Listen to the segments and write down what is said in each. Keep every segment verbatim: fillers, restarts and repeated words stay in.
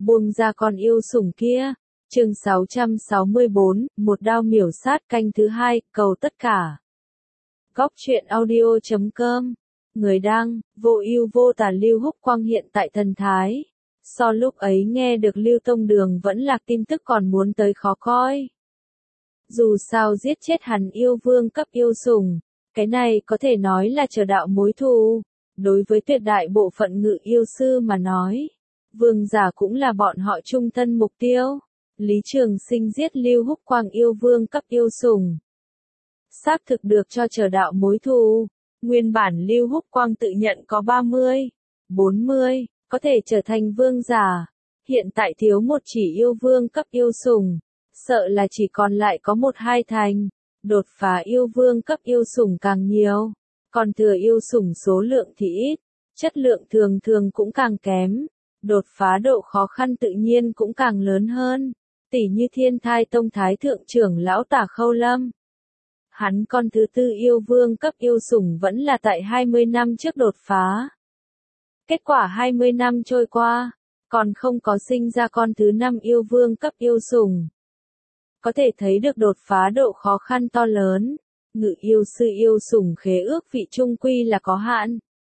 Buông ra con yêu sủng kia. Chương sáu trăm sáu mươi bốn, một đao miểu sát canh thứ hai, cầu tất cả. Góc truyện audio chấm com. Người đăng, vô ưu vô tà Lưu Húc Quang hiện tại thần thái. So lúc ấy nghe được Lưu Tông Đường vẫn lạc tin tức còn muốn tới khó coi. Dù sao giết chết hắn yêu vương cấp yêu sủng, cái này có thể nói là chờ đạo mối thù. Đối với tuyệt đại bộ phận ngự yêu sư mà nói, vương giả cũng là bọn họ trung thân mục tiêu. Lý Trường Sinh giết Lưu Húc Quang yêu vương cấp yêu sủng, xác thực được cho chờ đạo mối thù. Nguyên bản Lưu Húc Quang tự nhận có ba mươi, bốn mươi, có thể trở thành vương giả. Hiện tại thiếu một chỉ yêu vương cấp yêu sủng, sợ là chỉ còn lại có một hai thành. Đột phá yêu vương cấp yêu sủng càng nhiều, còn thừa yêu sủng số lượng thì ít, chất lượng thường thường cũng càng kém. Đột phá độ khó khăn tự nhiên cũng càng lớn hơn. Tỷ như Thiên Thai Tông Thái Thượng trưởng lão Tả Khâu Lâm. Hắn con thứ tư yêu vương cấp yêu sủng vẫn là tại hai mươi năm trước đột phá. Kết quả hai mươi năm trôi qua, còn không có sinh ra con thứ năm yêu vương cấp yêu sủng. Có thể thấy được đột phá độ khó khăn to lớn. Ngự yêu sư yêu sủng khế ước vị trung quy là có hạn.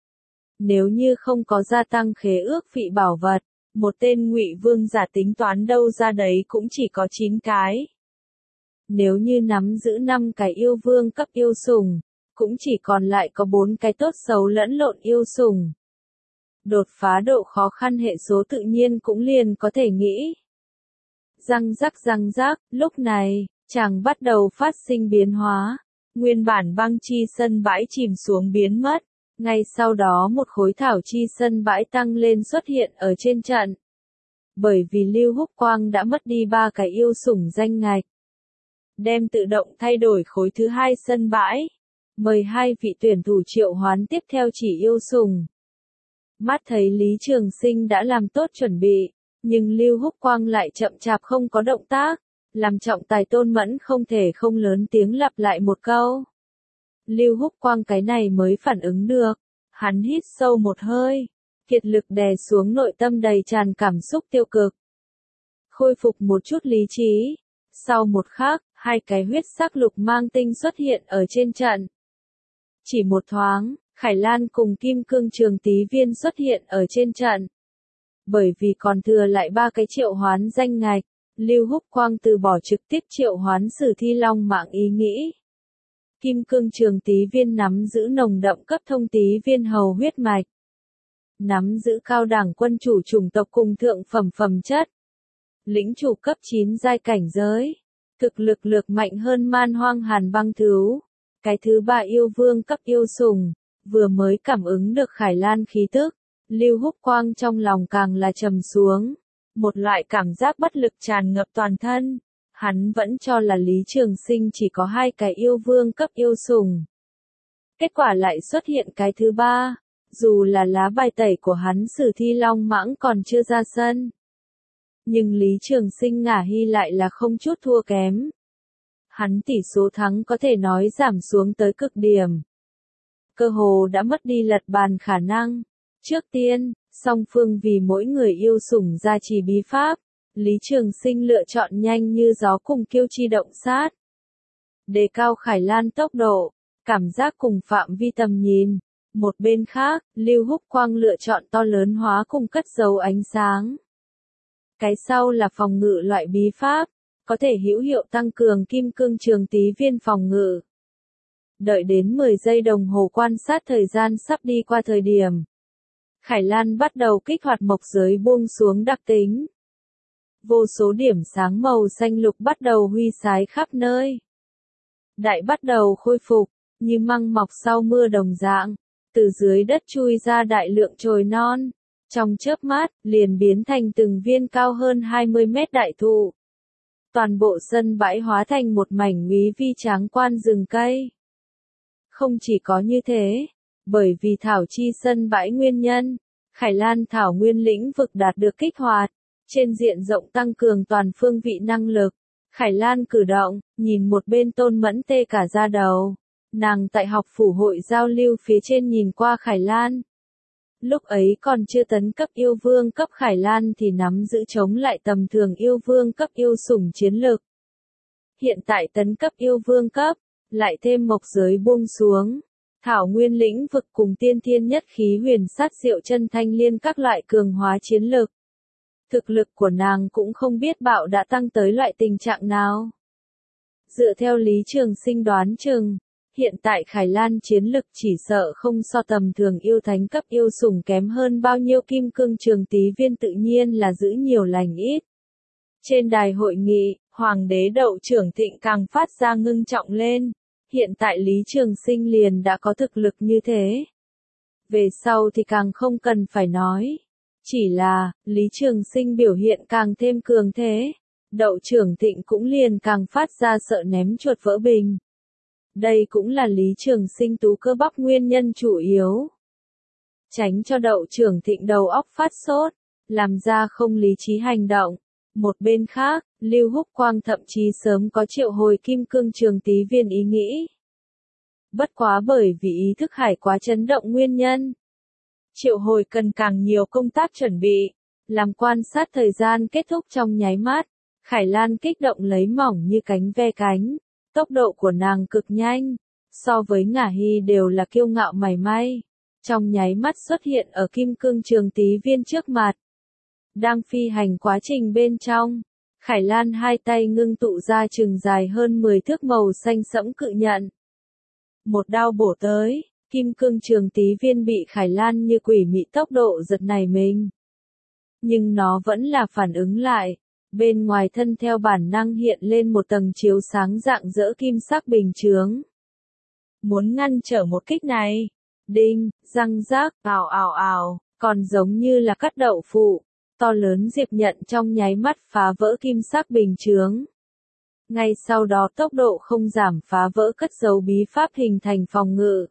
Nếu như không có gia tăng khế ước vị bảo vật, một tên ngụy vương giả tính toán đâu ra đấy cũng chỉ có chín cái. Nếu như nắm giữ năm cái yêu vương cấp yêu sủng, cũng chỉ còn lại có bốn cái tốt xấu lẫn lộn yêu sủng. Đột phá độ khó khăn hệ số tự nhiên cũng liền có thể nghĩ. Răng rắc răng rắc, lúc này, chàng bắt đầu phát sinh biến hóa. Nguyên bản băng chi sân bãi chìm xuống biến mất. Ngay sau đó một khối thảo chi sân bãi tăng lên xuất hiện ở trên trận. Bởi vì Lưu Húc Quang đã mất đi ba cái yêu sủng danh ngạch, đem tự động thay đổi khối thứ hai sân bãi. Mời hai vị tuyển thủ triệu hoán tiếp theo chỉ yêu sủng. Mắt thấy Lý Trường Sinh đã làm tốt chuẩn bị, nhưng Lưu Húc Quang lại chậm chạp không có động tác, làm trọng tài Tôn Mẫn không thể không lớn tiếng lặp lại một câu. Lưu Húc Quang cái này mới phản ứng được, hắn hít sâu một hơi, kiệt lực đè xuống nội tâm đầy tràn cảm xúc tiêu cực. Khôi phục một chút lý trí, sau một khắc, hai cái huyết sắc lục mang tinh xuất hiện ở trên trận. Chỉ một thoáng, Khải Lan cùng Kim Cương Trường Tý Viên xuất hiện ở trên trận. Bởi vì còn thừa lại ba cái triệu hoán danh ngạch, Lưu Húc Quang từ bỏ trực tiếp triệu hoán Sử Thi Long mạng ý nghĩ. Kim Cương Trường Tý Viên nắm giữ nồng đậm cấp thông Tý Viên hầu huyết mạch, nắm giữ cao đẳng quân chủ chủng tộc cùng thượng phẩm phẩm chất, lĩnh chủ cấp chín giai cảnh giới, thực lực lược mạnh hơn Man Hoang Hàn Băng Thứu. Cái thứ ba yêu vương cấp yêu sủng, vừa mới cảm ứng được Khải Lan khí tức, Lưu Húc Quang trong lòng càng là trầm xuống, một loại cảm giác bất lực tràn ngập toàn thân. Hắn vẫn cho là Lý Trường Sinh chỉ có hai cái yêu vương cấp yêu sủng. Kết quả lại xuất hiện cái thứ ba, dù là lá bài tẩy của hắn Sử Thi Long mãng còn chưa ra sân. Nhưng Lý Trường Sinh ngả hy lại là không chút thua kém. Hắn tỷ số thắng có thể nói giảm xuống tới cực điểm. Cơ hồ đã mất đi lật bàn khả năng. Trước tiên, song phương vì mỗi người yêu sủng gia trì bí pháp. Lý Trường Sinh lựa chọn nhanh như gió cùng kiêu chi động sát. Đề cao Khải Lan tốc độ, cảm giác cùng phạm vi tầm nhìn. Một bên khác, Lưu Húc Quang lựa chọn to lớn hóa cùng cất giấu ánh sáng. Cái sau là phòng ngự loại bí pháp, có thể hữu hiệu tăng cường Kim Cương Trường Tý Viên phòng ngự. Đợi đến mười giây đồng hồ quan sát thời gian sắp đi qua thời điểm, Khải Lan bắt đầu kích hoạt mộc giới buông xuống đặc tính. Vô số điểm sáng màu xanh lục bắt đầu huy sái khắp nơi. Đại bắt đầu khôi phục, như măng mọc sau mưa đồng dạng, từ dưới đất chui ra đại lượng chồi non. Trong chớp mắt, liền biến thành từng viên cao hơn hai mươi mét đại thụ. Toàn bộ sân bãi hóa thành một mảnh uy vi tráng quan rừng cây. Không chỉ có như thế, bởi vì thảo chi sân bãi nguyên nhân, Khải Lan thảo nguyên lĩnh vực đạt được kích hoạt, trên diện rộng tăng cường toàn phương vị năng lực. Khải Lan cử động, nhìn một bên Tôn Mẫn tê cả da đầu. Nàng tại học phủ hội giao lưu phía trên nhìn qua Khải Lan. Lúc ấy còn chưa tấn cấp yêu vương cấp Khải Lan thì nắm giữ chống lại tầm thường yêu vương cấp yêu sủng chiến lực. Hiện tại tấn cấp yêu vương cấp, lại thêm mộc giới buông xuống. Thảo nguyên lĩnh vực cùng tiên thiên nhất khí huyền sát diệu chân thanh liên các loại cường hóa chiến lực. Thực lực của nàng cũng không biết bạo đã tăng tới loại tình trạng nào. Dựa theo Lý Trường Sinh đoán chừng, hiện tại Khải Lan chiến lực chỉ sợ không so tầm thường yêu thánh cấp yêu sủng kém hơn bao nhiêu kim cương trường tí viên tự nhiên là giữ nhiều lành ít. Trên đài hội nghị, Hoàng đế Đậu Trưởng Thịnh càng phát ra ngưng trọng lên. Hiện tại Lý Trường Sinh liền đã có thực lực như thế. Về sau thì càng không cần phải nói. Chỉ là, Lý Trường Sinh biểu hiện càng thêm cường thế. Đậu Trưởng Thịnh cũng liền càng phát ra sợ ném chuột vỡ bình. Đây cũng là Lý Trường Sinh tú cơ bắp nguyên nhân chủ yếu. Tránh cho Đậu Trưởng Thịnh đầu óc phát sốt, làm ra không lý trí hành động. Một bên khác, Lưu Húc Quang thậm chí sớm có triệu hồi kim cương trường tí viên ý nghĩ. Bất quá bởi vì ý thức hải quá chấn động nguyên nhân. Triệu hồi cần càng nhiều công tác chuẩn bị, làm quan sát thời gian kết thúc trong nháy mắt. Khải Lan kích động lấy mỏng như cánh ve cánh, tốc độ của nàng cực nhanh, so với Ngả Hy đều là kiêu ngạo mảy may. Trong nháy mắt xuất hiện ở kim cương trường tí viên trước mặt. Đang phi hành quá trình bên trong, Khải Lan hai tay ngưng tụ ra chừng dài hơn mười thước màu xanh sẫm cự nhận. Một đao bổ tới, kim cương trường tí viên bị Khải Lan như quỷ mị tốc độ giật nảy mình. Nhưng nó vẫn là phản ứng lại, bên ngoài thân theo bản năng hiện lên một tầng chiếu sáng rạng rỡ kim sắc bình chướng. Muốn ngăn trở một kích này, đinh, răng rác, ào ào ào, còn giống như là cắt đậu phụ. To lớn diệp nhận trong nháy mắt phá vỡ kim sắc bình chướng. Ngay sau đó tốc độ không giảm phá vỡ cất giấu bí pháp hình thành phòng ngự.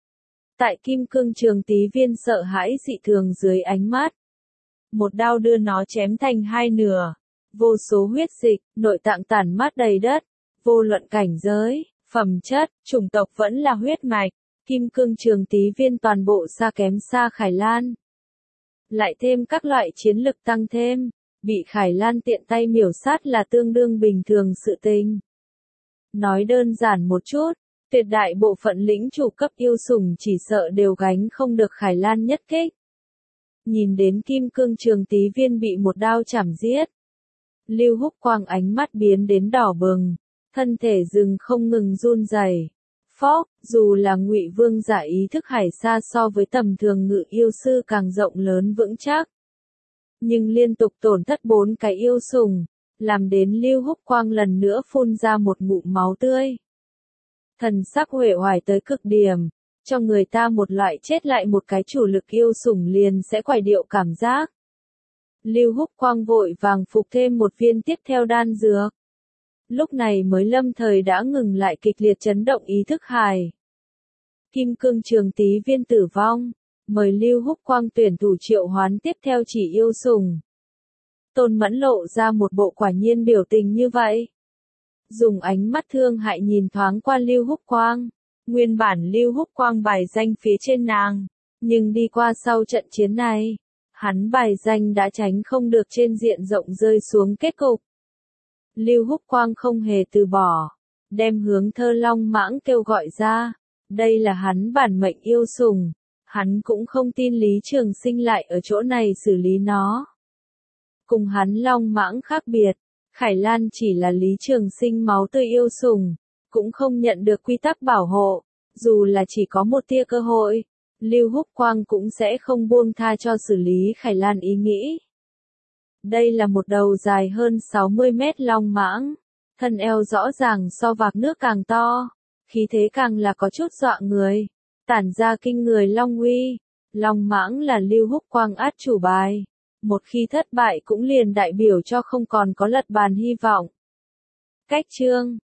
Tại kim cương trường tí viên sợ hãi dị thường dưới ánh mắt. Một đao đưa nó chém thành hai nửa. Vô số huyết dịch, nội tạng tản mát đầy đất. Vô luận cảnh giới, phẩm chất, chủng tộc vẫn là huyết mạch. Kim cương trường tí viên toàn bộ xa kém xa Khải Lan. Lại thêm các loại chiến lực tăng thêm, bị Khải Lan tiện tay miểu sát là tương đương bình thường sự tình. Nói đơn giản một chút, tuyệt đại bộ phận lĩnh chủ cấp yêu sủng chỉ sợ đều gánh không được Khải Lan nhất kích. Nhìn đến kim cương trường tí viên bị một đao chảm giết. Lưu Húc Quang ánh mắt biến đến đỏ bừng, thân thể rừng không ngừng run rẩy. Phóc, dù là Ngụy Vương giả ý thức hải xa so với tầm thường ngự yêu sư càng rộng lớn vững chắc. Nhưng liên tục tổn thất bốn cái yêu sủng, làm đến Lưu Húc Quang lần nữa phun ra một ngụm máu tươi. Thần sắc uể oải tới cực điểm, cho người ta một loại chết lại một cái chủ lực yêu sủng liền sẽ quải điệu cảm giác. Lưu Húc Quang vội vàng phục thêm một viên tiếp theo đan dược. Lúc này mới lâm thời đã ngừng lại kịch liệt chấn động ý thức hài. Kim cương trường tí viên tử vong, mời Lưu Húc Quang tuyển thủ triệu hoán tiếp theo chỉ yêu sủng. Tôn Mẫn lộ ra một bộ quả nhiên biểu tình như vậy. Dùng ánh mắt thương hại nhìn thoáng qua Lưu Húc Quang. Nguyên bản Lưu Húc Quang bài danh phía trên nàng, nhưng đi qua sau trận chiến này, hắn bài danh đã tránh không được trên diện rộng rơi xuống kết cục. Lưu Húc Quang không hề từ bỏ, đem hướng Thơ Long Mãng kêu gọi ra, đây là hắn bản mệnh yêu sủng, hắn cũng không tin Lý Trường Sinh lại ở chỗ này xử lý nó. Cùng hắn Long Mãng khác biệt, Khải Lan chỉ là Lý Trường Sinh máu tươi yêu sủng, cũng không nhận được quy tắc bảo hộ, dù là chỉ có một tia cơ hội, Lưu Húc Quang cũng sẽ không buông tha cho xử lý Khải Lan ý nghĩ. Đây là một đầu dài hơn sáu mươi mét long mãng, thân eo rõ ràng so vạc nước càng to, khí thế càng là có chút dọa người, tản ra kinh người long uy. Long mãng là Lưu Húc Quang át chủ bài, một khi thất bại cũng liền đại biểu cho không còn có lật bàn hy vọng. Cách chương